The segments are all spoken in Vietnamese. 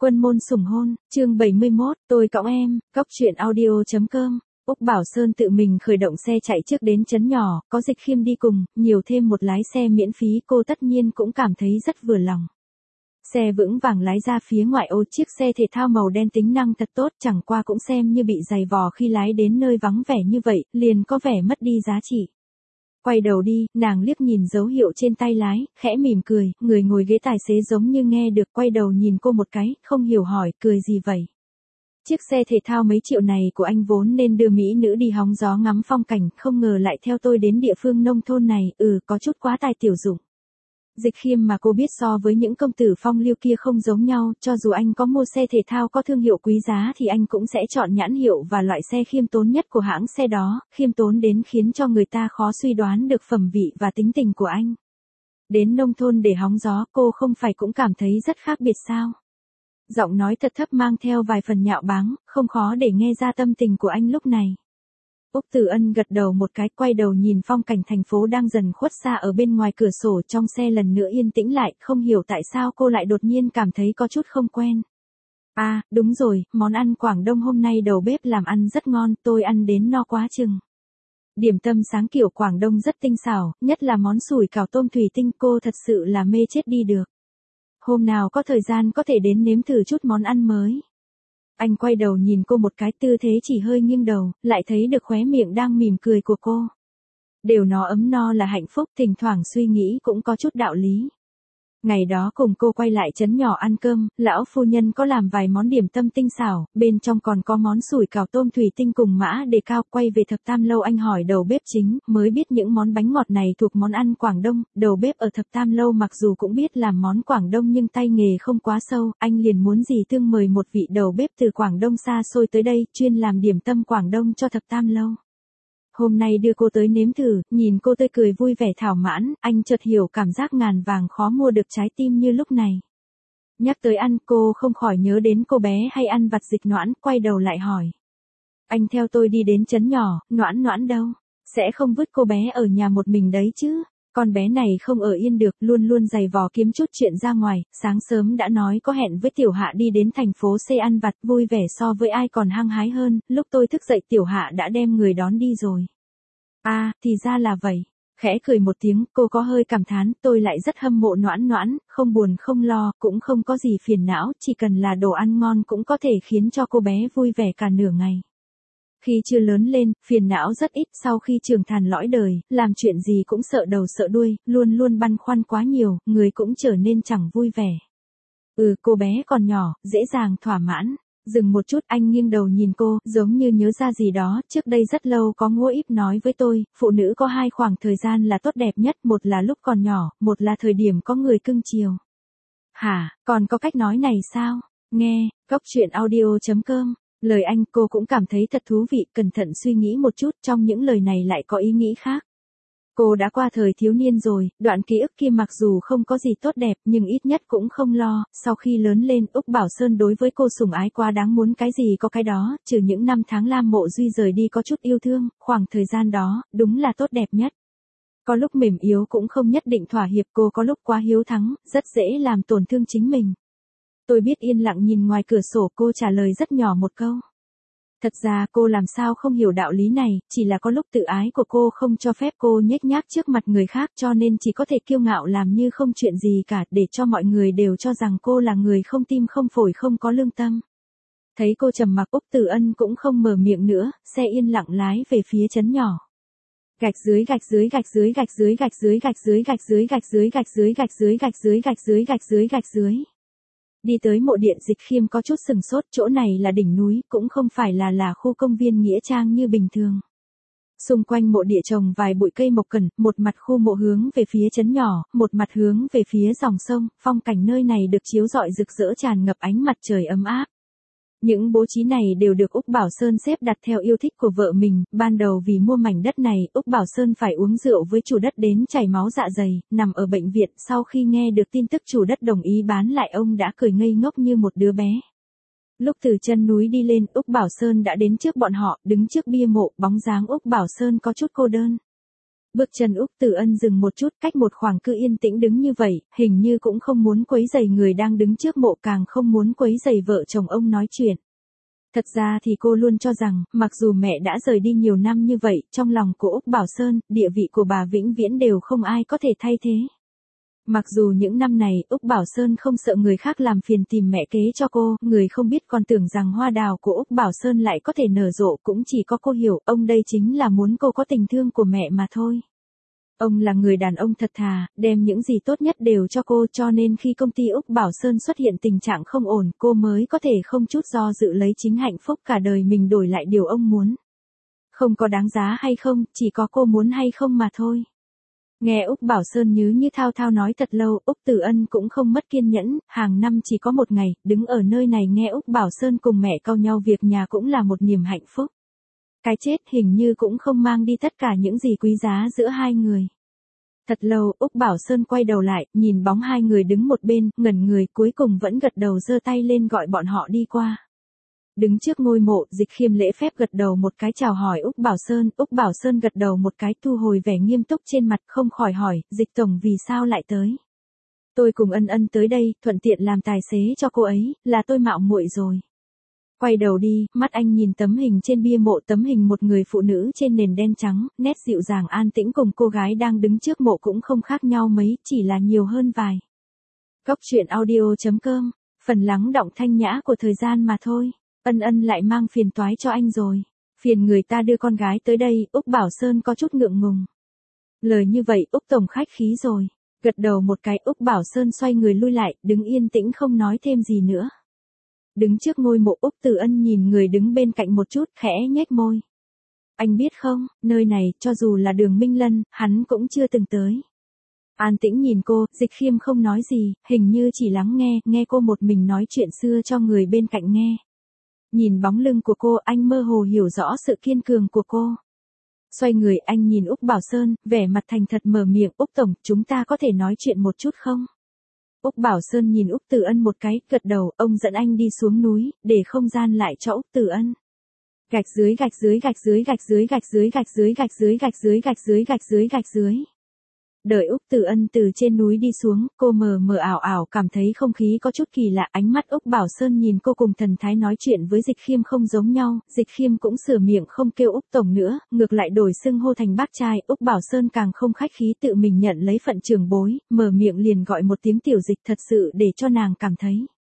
Quân môn sủng hôn, chương 71, tôi cõng em, cóc truyện audio.com. Úc Bảo Sơn tự mình khởi động xe chạy trước đến trấn nhỏ, có Dịch Khiêm đi cùng, nhiều thêm một lái xe miễn phí, cô tất nhiên cũng cảm thấy rất vừa lòng. Xe vững vàng lái ra phía ngoại ô, chiếc xe thể thao màu đen tính năng thật tốt, chẳng qua cũng xem như bị dày vò khi lái đến nơi vắng vẻ như vậy, liền có vẻ mất đi giá trị. Quay đầu đi, nàng liếc nhìn dấu hiệu trên tay lái, khẽ mỉm cười, người ngồi ghế tài xế giống như nghe được, quay đầu nhìn cô một cái, không hiểu hỏi, cười gì vậy? Chiếc xe thể thao mấy triệu này của anh vốn nên đưa mỹ nữ đi hóng gió ngắm phong cảnh, không ngờ lại theo tôi đến địa phương nông thôn này, có chút quá tài tiểu dụng. Dịch Khiêm mà cô biết so với những công tử phong lưu kia không giống nhau, cho dù anh có mua xe thể thao có thương hiệu quý giá thì anh cũng sẽ chọn nhãn hiệu và loại xe khiêm tốn nhất của hãng xe đó, khiêm tốn đến khiến cho người ta khó suy đoán được phẩm vị và tính tình của anh. Đến nông thôn để hóng gió, cô không phải cũng cảm thấy rất khác biệt sao? Giọng nói thật thấp mang theo vài phần nhạo báng, không khó để nghe ra tâm tình của anh lúc này. Úc Tử Ân gật đầu một cái, quay đầu nhìn phong cảnh thành phố đang dần khuất xa ở bên ngoài cửa sổ, trong xe lần nữa yên tĩnh lại, không hiểu tại sao cô lại đột nhiên cảm thấy có chút không quen. À, đúng rồi, món ăn Quảng Đông hôm nay đầu bếp làm ăn rất ngon, tôi ăn đến no quá chừng. Điểm tâm sáng kiểu Quảng Đông rất tinh xảo, nhất là món sủi cảo tôm thủy tinh, cô thật sự là mê chết đi được. Hôm nào có thời gian có thể đến nếm thử chút món ăn mới. Anh quay đầu nhìn cô một cái, tư thế chỉ hơi nghiêng đầu, lại thấy được khóe miệng đang mỉm cười của cô. Đều nó ấm no là hạnh phúc, thỉnh thoảng suy nghĩ cũng có chút đạo lý. Ngày đó cùng cô quay lại trấn nhỏ ăn cơm, lão phu nhân có làm vài món điểm tâm tinh xảo, bên trong còn có món sủi cảo tôm thủy tinh cùng mã đề cao. Quay về Thập Tam Lâu anh hỏi đầu bếp chính, mới biết những món bánh ngọt này thuộc món ăn Quảng Đông. Đầu bếp ở Thập Tam Lâu mặc dù cũng biết làm món Quảng Đông nhưng tay nghề không quá sâu, anh liền muốn dì Tương mời một vị đầu bếp từ Quảng Đông xa xôi tới đây, chuyên làm điểm tâm Quảng Đông cho Thập Tam Lâu. Hôm nay đưa cô tới nếm thử, nhìn cô tươi cười vui vẻ thỏa mãn, anh chợt hiểu cảm giác ngàn vàng khó mua được trái tim như lúc này. Nhắc tới ăn, cô không khỏi nhớ đến cô bé hay ăn vặt Dịch Noãn, quay đầu lại hỏi. Anh theo tôi đi đến trấn nhỏ, Noãn Noãn đâu? Sẽ không vứt cô bé ở nhà một mình đấy chứ? Con bé này không ở yên được, luôn luôn giày vò kiếm chút chuyện ra ngoài, sáng sớm đã nói có hẹn với Tiểu Hạ đi đến thành phố C ăn vặt, vui vẻ so với ai còn hăng hái hơn, lúc tôi thức dậy Tiểu Hạ đã đem người đón đi rồi. À, thì ra là vậy. Khẽ cười một tiếng, cô có hơi cảm thán, tôi lại rất hâm mộ Noãn Noãn, không buồn không lo, cũng không có gì phiền não, chỉ cần là đồ ăn ngon cũng có thể khiến cho cô bé vui vẻ cả nửa ngày. Khi chưa lớn lên, phiền não rất ít, sau khi trưởng thành lõi đời, làm chuyện gì cũng sợ đầu sợ đuôi, luôn luôn băn khoăn quá nhiều, người cũng trở nên chẳng vui vẻ. Cô bé còn nhỏ, dễ dàng thỏa mãn. Dừng một chút, anh nghiêng đầu nhìn cô, giống như nhớ ra gì đó, trước đây rất lâu có Ngô Íp nói với tôi, phụ nữ có hai khoảng thời gian là tốt đẹp nhất, một là lúc còn nhỏ, một là thời điểm có người cưng chiều. Hả, còn có cách nói này sao? Nghe, cóc truyện audio.com. Lời anh, cô cũng cảm thấy thật thú vị, cẩn thận suy nghĩ một chút, trong những lời này lại có ý nghĩ khác. Cô đã qua thời thiếu niên rồi, đoạn ký ức kia mặc dù không có gì tốt đẹp nhưng ít nhất cũng không lo, sau khi lớn lên Úc Bảo Sơn đối với cô sủng ái quá đáng, muốn cái gì có cái đó, trừ những năm tháng Lam Mộ Duy rời đi có chút yêu thương, khoảng thời gian đó, đúng là tốt đẹp nhất. Có lúc mềm yếu cũng không nhất định thỏa hiệp, cô có lúc quá hiếu thắng, rất dễ làm tổn thương chính mình. Tôi biết yên lặng nhìn ngoài cửa sổ, cô trả lời rất nhỏ một câu. Thật ra cô làm sao không hiểu đạo lý này, chỉ là có lúc tự ái của cô không cho phép cô nhếch nhác trước mặt người khác, cho nên chỉ có thể kiêu ngạo làm như không chuyện gì cả, để cho mọi người đều cho rằng cô là người không tim không phổi không có lương tâm. Thấy cô trầm mặc, Úc Tử Ân cũng không mở miệng nữa, xe yên lặng lái về phía trấn nhỏ. Gạch dưới gạch dưới gạch dưới gạch dưới gạch dưới gạch dưới gạch dưới gạch dưới gạch dưới gạch dưới gạch dưới gạch dưới gạch dưới gạch dưới. Đi tới mộ điện Dịch Khiêm có chút sừng sốt, chỗ này là đỉnh núi, cũng không phải là khu công viên nghĩa trang như bình thường. Xung quanh mộ địa trồng vài bụi cây mộc cẩn, một mặt khu mộ hướng về phía trấn nhỏ, một mặt hướng về phía dòng sông, phong cảnh nơi này được chiếu rọi rực rỡ tràn ngập ánh mặt trời ấm áp. Những bố trí này đều được Úc Bảo Sơn xếp đặt theo yêu thích của vợ mình, ban đầu vì mua mảnh đất này, Úc Bảo Sơn phải uống rượu với chủ đất đến chảy máu dạ dày, nằm ở bệnh viện, sau khi nghe được tin tức chủ đất đồng ý bán lại ông đã cười ngây ngốc như một đứa bé. Lúc từ chân núi đi lên, Úc Bảo Sơn đã đến trước bọn họ, đứng trước bia mộ, bóng dáng Úc Bảo Sơn có chút cô đơn. Bước chân Úc Tử Ân dừng một chút, cách một khoảng cứ yên tĩnh đứng như vậy, hình như cũng không muốn quấy rầy người đang đứng trước mộ, càng không muốn quấy rầy vợ chồng ông nói chuyện. Thật ra thì cô luôn cho rằng, mặc dù mẹ đã rời đi nhiều năm như vậy, trong lòng của Úc Bảo Sơn, địa vị của bà vĩnh viễn đều không ai có thể thay thế. Mặc dù những năm này, Úc Bảo Sơn không sợ người khác làm phiền tìm mẹ kế cho cô, người không biết còn tưởng rằng hoa đào của Úc Bảo Sơn lại có thể nở rộ, cũng chỉ có cô hiểu, ông đây chính là muốn cô có tình thương của mẹ mà thôi. Ông là người đàn ông thật thà, đem những gì tốt nhất đều cho cô, cho nên khi công ty Úc Bảo Sơn xuất hiện tình trạng không ổn, cô mới có thể không chút do dự lấy chính hạnh phúc cả đời mình đổi lại điều ông muốn. Không có đáng giá hay không, chỉ có cô muốn hay không mà thôi. Nghe Úc Bảo Sơn như thao thao nói thật lâu, Úc Tử Ân cũng không mất kiên nhẫn, hàng năm chỉ có một ngày, đứng ở nơi này nghe Úc Bảo Sơn cùng mẹ cau nhau việc nhà cũng là một niềm hạnh phúc. Cái chết hình như cũng không mang đi tất cả những gì quý giá giữa hai người. Thật lâu, Úc Bảo Sơn quay đầu lại, nhìn bóng hai người đứng một bên, ngẩn người, cuối cùng vẫn gật đầu giơ tay lên gọi bọn họ đi qua. Đứng trước ngôi mộ, Dịch Khiêm lễ phép gật đầu một cái chào hỏi Úc Bảo Sơn gật đầu một cái thu hồi vẻ nghiêm túc trên mặt, không khỏi hỏi, Dịch Tổng vì sao lại tới? Tôi cùng Ân Ân tới đây, thuận tiện làm tài xế cho cô ấy, là tôi mạo muội rồi. Quay đầu đi, mắt anh nhìn tấm hình trên bia mộ, tấm hình một người phụ nữ trên nền đen trắng, nét dịu dàng an tĩnh cùng cô gái đang đứng trước mộ cũng không khác nhau mấy, chỉ là nhiều hơn vài. Góc truyện audio.com, phần lắng đọng thanh nhã của thời gian mà thôi. Ân Ân lại mang phiền toái cho anh rồi. Phiền người ta đưa con gái tới đây, Úc Bảo Sơn có chút ngượng ngùng. Lời như vậy, Úc Tổng khách khí rồi. Gật đầu một cái, Úc Bảo Sơn xoay người lui lại, đứng yên tĩnh không nói thêm gì nữa. Đứng trước ngôi mộ, Úc Tử Ân nhìn người đứng bên cạnh một chút, khẽ nhếch môi. Anh biết không, nơi này, cho dù là Đường Minh Lân, hắn cũng chưa từng tới. An tĩnh nhìn cô, Dịch Khiêm không nói gì, hình như chỉ lắng nghe cô một mình nói chuyện xưa cho người bên cạnh nghe. Nhìn bóng lưng của cô, anh mơ hồ hiểu rõ sự kiên cường của cô. Xoay người, anh nhìn Úc Bảo Sơn, vẻ mặt thành thật mở miệng, Úc Tổng, chúng ta có thể nói chuyện một chút không? Úc Bảo Sơn nhìn Úc Tử Ân một cái, gật đầu, ông dẫn anh đi xuống núi, để không gian lại cho Úc Tử Ân. Gạch dưới. Đợi Úc Tử Ân từ trên núi đi xuống, cô mờ mờ ảo cảm thấy không khí có chút kỳ lạ, ánh mắt Úc Bảo Sơn nhìn cô cùng thần thái nói chuyện với Dịch Khiêm không giống nhau, Dịch Khiêm cũng sửa miệng không kêu Úc Tổng nữa, ngược lại đổi xưng hô thành bác trai, Úc Bảo Sơn càng không khách khí tự mình nhận lấy phận trưởng bối, mở miệng liền gọi một tiếng tiểu Dịch, thật sự để cho nàng cảm thấy.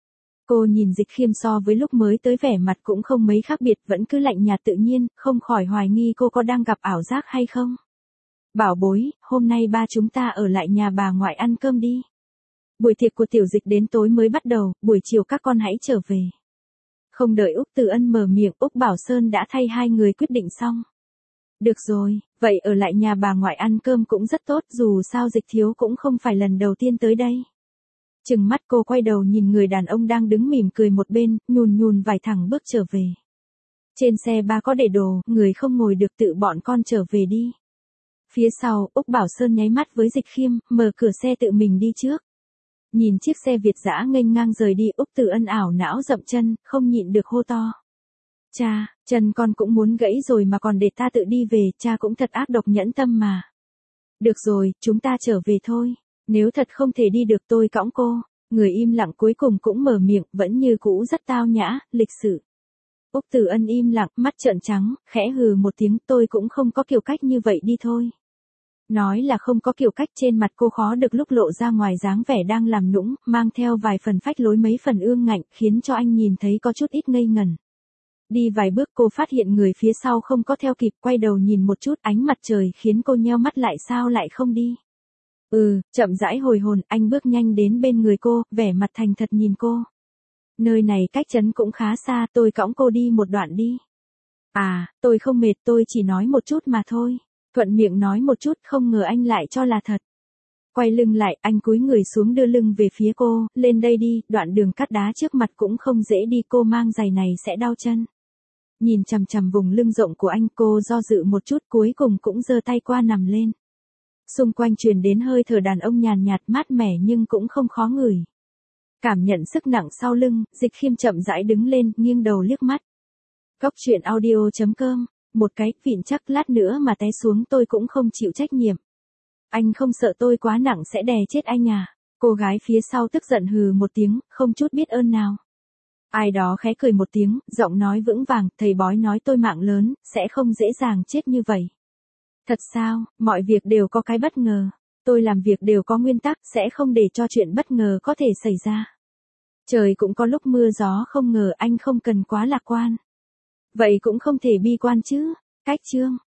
Cô nhìn Dịch Khiêm so với lúc mới tới vẻ mặt cũng không mấy khác biệt, vẫn cứ lạnh nhạt tự nhiên, không khỏi hoài nghi cô có đang gặp ảo giác hay không. Bảo bối, hôm nay ba chúng ta ở lại nhà bà ngoại ăn cơm đi. Buổi tiệc của tiểu Dịch đến tối mới bắt đầu, buổi chiều các con hãy trở về. Không đợi Úc Tử Ân mở miệng, Úc Bảo Sơn đã thay hai người quyết định xong. Được rồi, vậy ở lại nhà bà ngoại ăn cơm cũng rất tốt, dù sao Dịch thiếu cũng không phải lần đầu tiên tới đây. Chừng mắt cô quay đầu nhìn người đàn ông đang đứng mỉm cười một bên, nhún vài thẳng bước trở về. Trên xe ba có để đồ, người không ngồi được tự bọn con trở về đi. Phía sau, Úc Bảo Sơn nháy mắt với Dịch Khiêm, mở cửa xe tự mình đi trước. Nhìn chiếc xe Việt dã nghênh ngang rời đi, Úc Tử Ân ảo não dậm chân, không nhịn được hô to. Cha, chân con cũng muốn gãy rồi mà còn để ta tự đi về, cha cũng thật ác độc nhẫn tâm mà. Được rồi, chúng ta trở về thôi. Nếu thật không thể đi được tôi cõng cô. Người im lặng cuối cùng cũng mở miệng, vẫn như cũ rất tao nhã, lịch sự. Úc Tử Ân im lặng, mắt trợn trắng, khẽ hừ một tiếng, tôi cũng không có kiểu cách như vậy đi thôi. Nói là không có kiểu cách, trên mặt cô khó được lúc lộ ra ngoài dáng vẻ đang làm nũng, mang theo vài phần phách lối mấy phần ương ngạnh, khiến cho anh nhìn thấy có chút ít ngây ngẩn. Đi vài bước cô phát hiện người phía sau không có theo kịp, quay đầu nhìn một chút, ánh mặt trời khiến cô nheo mắt lại, sao lại không đi. Chậm rãi hồi hồn, anh bước nhanh đến bên người cô, vẻ mặt thành thật nhìn cô. Nơi này cách trấn cũng khá xa, tôi cõng cô đi một đoạn đi. À, tôi không mệt, tôi chỉ nói một chút mà thôi. Thuận miệng nói một chút, không ngờ anh lại cho là thật. Quay lưng lại, anh cúi người xuống đưa lưng về phía cô, lên đây đi, đoạn đường cắt đá trước mặt cũng không dễ đi, cô mang giày này sẽ đau chân. Nhìn chằm chằm vùng lưng rộng của anh, cô do dự một chút, cuối cùng cũng giơ tay qua nằm lên. Xung quanh truyền đến hơi thở đàn ông nhàn nhạt mát mẻ nhưng cũng không khó ngửi. Cảm nhận sức nặng sau lưng, Dịch Khiêm chậm rãi đứng lên, nghiêng đầu liếc mắt. Góc truyện audio.com Một cái, vịn chắc lát nữa mà té xuống tôi cũng không chịu trách nhiệm. Anh không sợ tôi quá nặng sẽ đè chết anh à? Cô gái phía sau tức giận hừ một tiếng, không chút biết ơn nào. Ai đó khẽ cười một tiếng, giọng nói vững vàng, thầy bói nói tôi mạng lớn, sẽ không dễ dàng chết như vậy. Thật sao, mọi việc đều có cái bất ngờ. Tôi làm việc đều có nguyên tắc, sẽ không để cho chuyện bất ngờ có thể xảy ra. Trời cũng có lúc mưa gió không ngờ, anh không cần quá lạc quan. Vậy cũng không thể bi quan chứ. Cách chương